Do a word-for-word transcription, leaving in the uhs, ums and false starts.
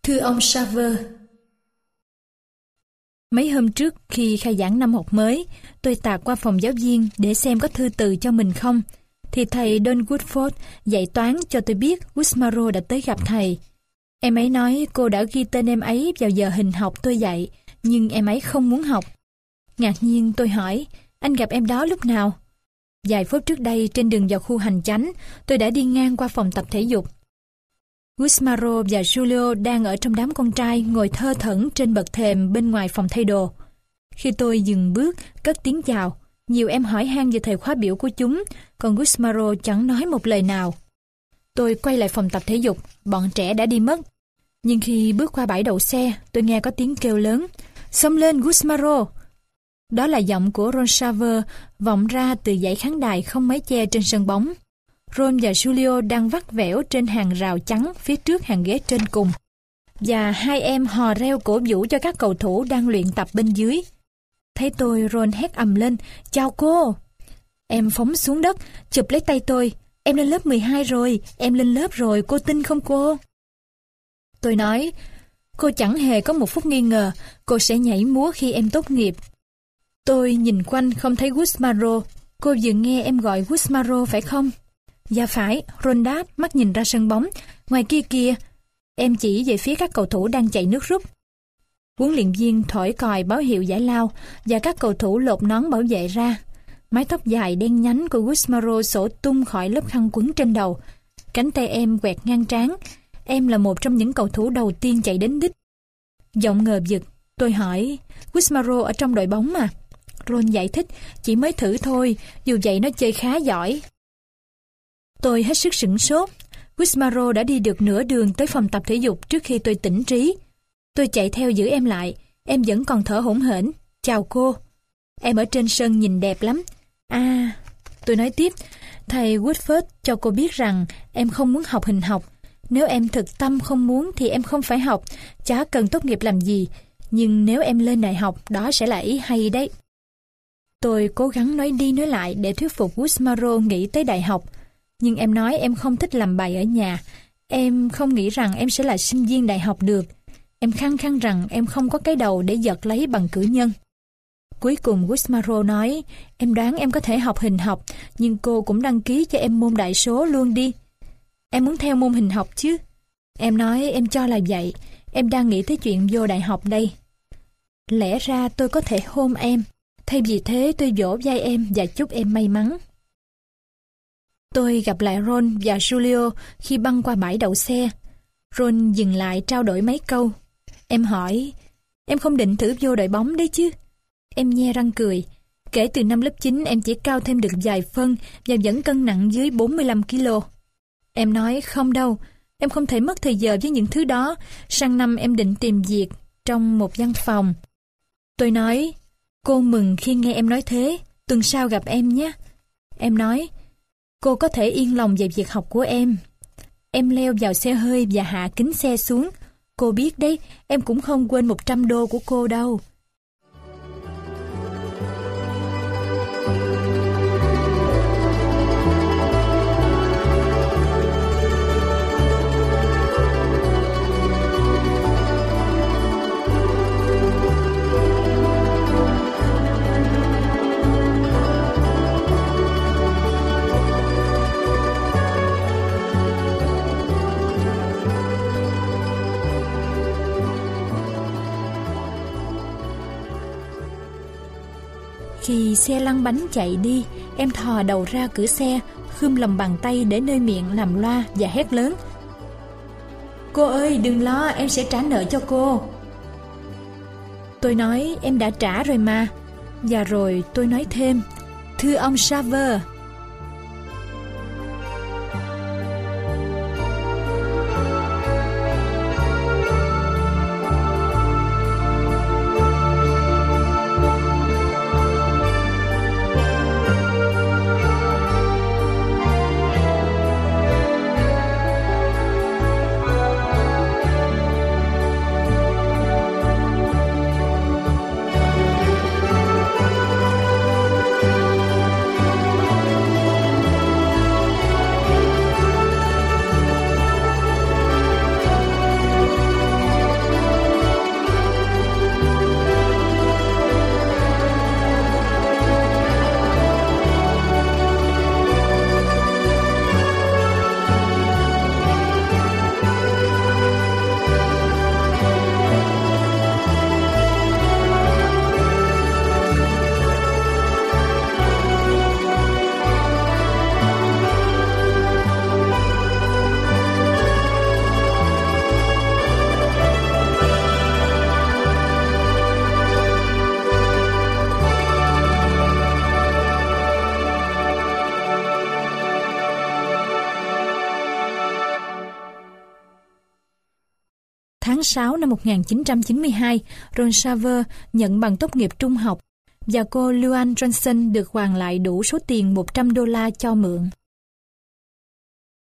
Thưa ông Shaver, mấy hôm trước khi khai giảng năm học mới, tôi tạt qua phòng giáo viên để xem có thư từ cho mình không. Thì thầy Don Woodford dạy toán cho tôi biết Wismaro đã tới gặp thầy. Em ấy nói cô đã ghi tên em ấy vào giờ hình học tôi dạy, nhưng em ấy không muốn học. Ngạc nhiên tôi hỏi, anh gặp em đó lúc nào? Vài phút trước đây trên đường vào khu hành chánh, tôi đã đi ngang qua phòng tập thể dục. Wismaro và Julio đang ở trong đám con trai ngồi thơ thẩn trên bậc thềm bên ngoài phòng thay đồ. Khi tôi dừng bước, cất tiếng chào, nhiều em hỏi han về thời khóa biểu của chúng, còn Wismaro chẳng nói một lời nào. Tôi quay lại phòng tập thể dục, bọn trẻ đã đi mất. Nhưng khi bước qua bãi đậu xe, tôi nghe có tiếng kêu lớn, xông lên Wismaro! Đó là giọng của Ron Shaver vọng ra từ dãy khán đài không mái che trên sân bóng. Ron và Julio đang vắt vẻo trên hàng rào trắng phía trước hàng ghế trên cùng. Và hai em hò reo cổ vũ cho các cầu thủ đang luyện tập bên dưới. Thấy tôi, Ron hét ầm lên, chào cô! Em phóng xuống đất, chụp lấy tay tôi. Em lên lớp mười hai rồi, em lên lớp rồi, cô tin không cô? Tôi nói, cô chẳng hề có một phút nghi ngờ, cô sẽ nhảy múa khi em tốt nghiệp. Tôi nhìn quanh không thấy Wismaro. Cô vừa nghe em gọi Wismaro phải không? Dạ phải, Ron đáp, mắt nhìn ra sân bóng. Ngoài kia kìa. Em chỉ về phía các cầu thủ đang chạy nước rút. Huấn luyện viên thổi còi báo hiệu giải lao và các cầu thủ lột nón bảo vệ ra. Mái tóc dài đen nhánh của Wismaro xõa tung khỏi lớp khăn quấn trên đầu. Cánh tay em quẹt ngang trán. Em là một trong những cầu thủ đầu tiên chạy đến đích. Giọng ngờ vực, tôi hỏi, Wismaro ở trong đội bóng mà. Ron giải thích, chỉ mới thử thôi, dù vậy nó chơi khá giỏi. Tôi hết sức sửng sốt. Wismaro đã đi được nửa đường tới phòng tập thể dục trước khi tôi tỉnh trí. Tôi chạy theo giữ em lại, em vẫn còn thở hổn hển. Chào cô. Em ở trên sân nhìn đẹp lắm. À, tôi nói tiếp, thầy Woodford cho cô biết rằng em không muốn học hình học. Nếu em thực tâm không muốn thì em không phải học, chả cần tốt nghiệp làm gì. Nhưng nếu em lên đại học, đó sẽ là ý hay đấy. Tôi cố gắng nói đi nói lại để thuyết phục Wismaro nghĩ tới đại học. Nhưng em nói em không thích làm bài ở nhà. Em không nghĩ rằng em sẽ là sinh viên đại học được. Em khăng khăng rằng em không có cái đầu để giật lấy bằng cử nhân. Cuối cùng Wismaro nói, em đoán em có thể học hình học, nhưng cô cũng đăng ký cho em môn đại số luôn đi. Em muốn theo môn hình học chứ? Em nói em cho là vậy. Em đang nghĩ tới chuyện vô đại học đây. Lẽ ra tôi có thể hôn em. Thay vì thế tôi vỗ vai em và chúc em may mắn. Tôi gặp lại Ron và Julio khi băng qua bãi đậu xe. Ron dừng lại trao đổi mấy câu. Em hỏi, em không định thử vô đội bóng đấy chứ? Em nhe răng cười. Kể từ năm lớp chín em chỉ cao thêm được vài phân và vẫn cân nặng dưới bốn mươi lăm ki lô. Em nói không đâu, em không thể mất thời giờ với những thứ đó. Sang năm em định tìm việc trong một văn phòng. Tôi nói, cô mừng khi nghe em nói thế, tuần sau gặp em nhé. Em nói, cô có thể yên lòng về việc học của em. Em leo vào xe hơi và hạ kính xe xuống. Cô biết đấy, em cũng không quên một trăm đô của cô đâu. Khi xe lăn bánh chạy đi, em thò đầu ra cửa xe, khum lầm bàn tay để nơi miệng làm loa và hét lớn. Cô ơi, đừng lo, em sẽ trả nợ cho cô. Tôi nói em đã trả rồi mà. Và rồi tôi nói thêm, thưa ông Shaver. Tháng sáu năm một nghìn chín trăm chín mươi hai, Ron Shaver nhận bằng tốt nghiệp trung học và cô Luann Johnson được hoàn lại đủ số tiền một trăm đô la cho mượn.